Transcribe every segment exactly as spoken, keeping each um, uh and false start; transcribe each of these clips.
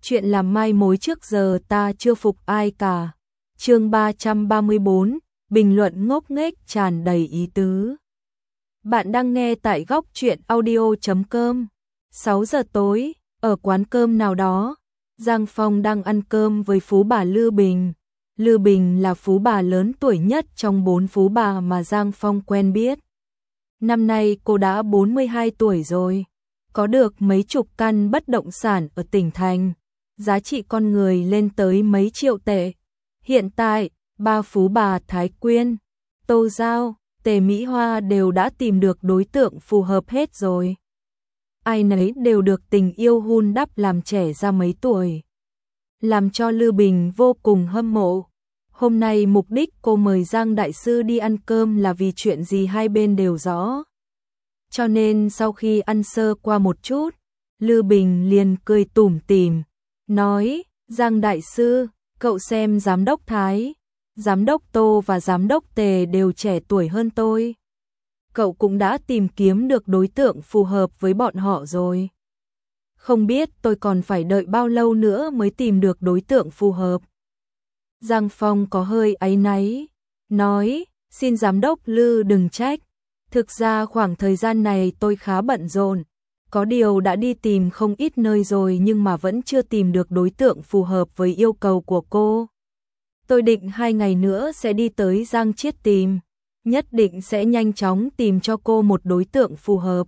chuyện làm mai mối trước giờ ta chưa phục ai cả. Chương ba trăm ba mươi bốn, bình luận ngốc nghếch tràn đầy ý tứ. Bạn đang nghe tại góc truyện audio chấm com. sáu giờ tối, ở quán cơm nào đó, Giang Phong đang ăn cơm với phú bà Lư Bình. Lư Bình là phú bà lớn tuổi nhất trong bốn phú bà mà Giang Phong quen biết. Năm nay cô đã bốn mươi hai tuổi rồi, có được mấy chục căn bất động sản ở tỉnh thành, giá trị con người lên tới mấy triệu tệ. Hiện tại, ba phú bà Thái Quyên, Tô Giao, Tề Mỹ Hoa đều đã tìm được đối tượng phù hợp hết rồi. Ai nấy đều được tình yêu hun đắp làm trẻ ra mấy tuổi, làm cho Lư Bình vô cùng hâm mộ. Hôm nay mục đích cô mời Giang Đại Sư đi ăn cơm là vì chuyện gì hai bên đều rõ. Cho nên sau khi ăn sơ qua một chút, Lư Bình liền cười tủm tỉm, nói, Giang Đại Sư, cậu xem Giám đốc Thái, Giám đốc Tô và Giám đốc Tề đều trẻ tuổi hơn tôi. Cậu cũng đã tìm kiếm được đối tượng phù hợp với bọn họ rồi. Không biết tôi còn phải đợi bao lâu nữa mới tìm được đối tượng phù hợp. Giang Phong có hơi áy náy, nói, xin Giám đốc Lư đừng trách. Thực ra khoảng thời gian này tôi khá bận rộn, có điều đã đi tìm không ít nơi rồi nhưng mà vẫn chưa tìm được đối tượng phù hợp với yêu cầu của cô. Tôi định hai ngày nữa sẽ đi tới Giang Chiết tìm, nhất định sẽ nhanh chóng tìm cho cô một đối tượng phù hợp.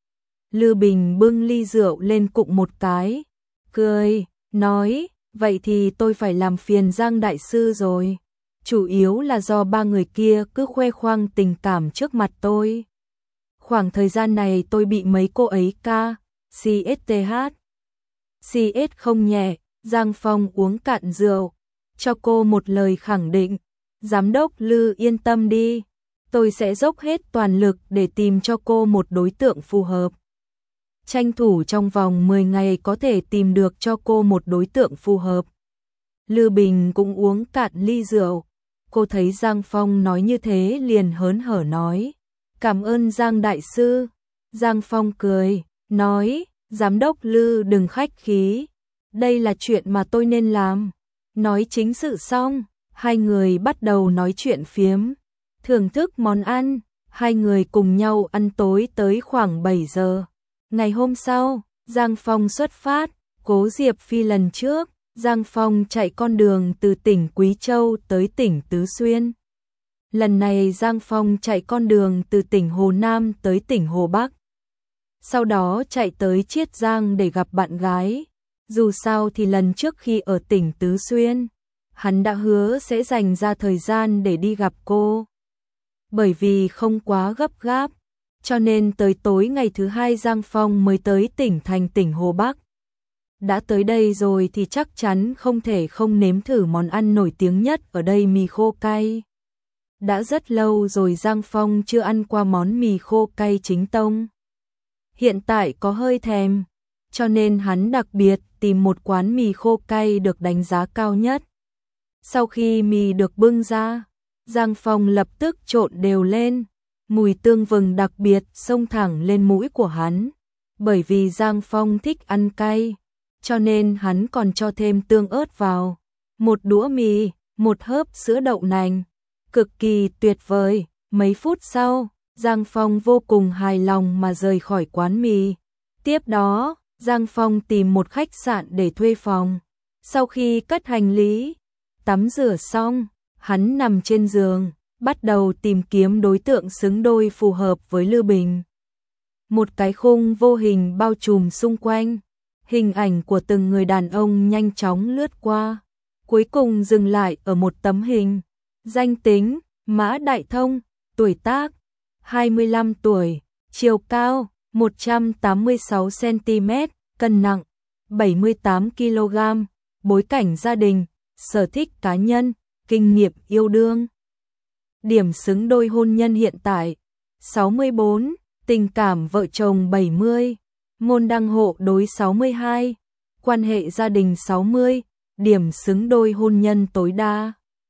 Lư Bình bưng ly rượu lên cụng một cái, cười, nói, vậy thì tôi phải làm phiền Giang Đại Sư rồi. Chủ yếu là do ba người kia cứ khoe khoang tình cảm trước mặt tôi. Khoảng thời gian này tôi bị mấy cô ấy ca, xê ét tê hát. xê ét không nhẹ, Giang Phong uống cạn rượu, cho cô một lời khẳng định. Giám đốc Lư yên tâm đi, tôi sẽ dốc hết toàn lực để tìm cho cô một đối tượng phù hợp. Tranh thủ trong vòng mười ngày có thể tìm được cho cô một đối tượng phù hợp. Lư Bình cũng uống cạn ly rượu. Cô thấy Giang Phong nói như thế liền hớn hở nói, cảm ơn Giang Đại Sư. Giang Phong cười, nói, Giám đốc Lư đừng khách khí, đây là chuyện mà tôi nên làm. Nói chính sự xong, hai người bắt đầu nói chuyện phiếm, thưởng thức món ăn, hai người cùng nhau ăn tối tới khoảng bảy giờ. Ngày hôm sau, Giang Phong xuất phát, Cố Diệp Phi lần trước, Giang Phong chạy con đường từ tỉnh Quý Châu tới tỉnh Tứ Xuyên. Lần này Giang Phong chạy con đường từ tỉnh Hồ Nam tới tỉnh Hồ Bắc. Sau đó chạy tới Chiết Giang để gặp bạn gái. Dù sao thì lần trước khi ở tỉnh Tứ Xuyên, hắn đã hứa sẽ dành ra thời gian để đi gặp cô. Bởi vì không quá gấp gáp, cho nên tới tối ngày thứ hai Giang Phong mới tới tỉnh thành tỉnh Hồ Bắc. Đã tới đây rồi thì chắc chắn không thể không nếm thử món ăn nổi tiếng nhất ở đây, mì khô cay. Đã rất lâu rồi Giang Phong chưa ăn qua món mì khô cay chính tông. Hiện tại có hơi thèm, cho nên hắn đặc biệt tìm một quán mì khô cay được đánh giá cao nhất. Sau khi mì được bưng ra, Giang Phong lập tức trộn đều lên, mùi tương vừng đặc biệt xông thẳng lên mũi của hắn. Bởi vì Giang Phong thích ăn cay, cho nên hắn còn cho thêm tương ớt vào. Một đũa mì, một hớp sữa đậu nành, cực kỳ tuyệt vời. Mấy phút sau, Giang Phong vô cùng hài lòng mà rời khỏi quán mì. Tiếp đó, Giang Phong tìm một khách sạn để thuê phòng. Sau khi cất hành lý, tắm rửa xong, hắn nằm trên giường, bắt đầu tìm kiếm đối tượng xứng đôi phù hợp với Lư Bình. Một cái khung vô hình bao trùm xung quanh, hình ảnh của từng người đàn ông nhanh chóng lướt qua, cuối cùng dừng lại ở một tấm hình. Danh tính, Mã Đại Thông, tuổi tác, hai mươi lăm tuổi, chiều cao, một trăm tám mươi sáu xăng-ti-mét, cân nặng, bảy mươi tám ki lô gam, bối cảnh gia đình, sở thích cá nhân, kinh nghiệm yêu đương. Điểm xứng đôi hôn nhân hiện tại, sáu mươi bốn, tình cảm vợ chồng bảy mươi, môn đăng hộ đối sáu mươi hai, quan hệ gia đình sáu mươi, điểm xứng đôi hôn nhân tối đa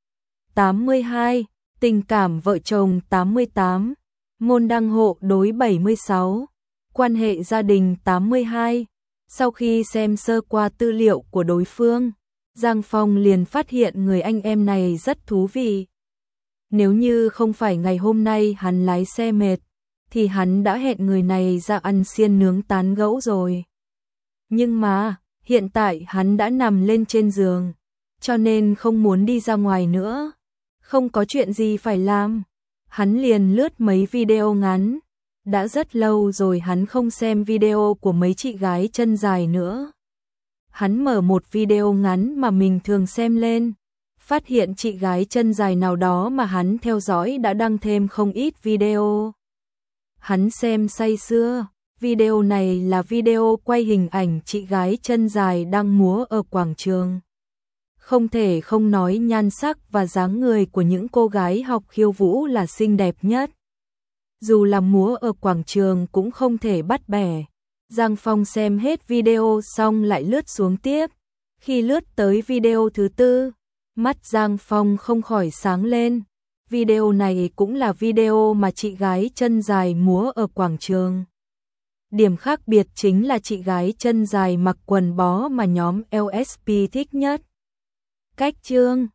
tám mươi hai, tình cảm vợ chồng tám mươi tám, môn đăng hộ đối bảy mươi sáu, quan hệ gia đình tám mươi hai, Sau khi xem sơ qua tư liệu của đối phương, Giang Phong liền phát hiện người anh em này rất thú vị. Nếu như không phải ngày hôm nay hắn lái xe mệt, thì hắn đã hẹn người này ra ăn xiên nướng tán gẫu rồi. Nhưng mà, hiện tại hắn đã nằm lên trên giường, cho nên không muốn đi ra ngoài nữa. Không có chuyện gì phải làm, hắn liền lướt mấy video ngắn. Đã rất lâu rồi hắn không xem video của mấy chị gái chân dài nữa. Hắn mở một video ngắn mà mình thường xem lên, phát hiện chị gái chân dài nào đó mà hắn theo dõi đã đăng thêm không ít video. Hắn xem say sưa, video này là video quay hình ảnh chị gái chân dài đang múa ở quảng trường. Không thể không nói nhan sắc và dáng người của những cô gái học khiêu vũ là xinh đẹp nhất. Dù là múa ở quảng trường cũng không thể bắt bẻ. Giang Phong xem hết video xong lại lướt xuống tiếp. Khi lướt tới video thứ tư, mắt Giang Phong không khỏi sáng lên. Video này cũng là video mà chị gái chân dài múa ở quảng trường. Điểm khác biệt chính là chị gái chân dài mặc quần bó mà nhóm lờ ét pê thích nhất. Cách chương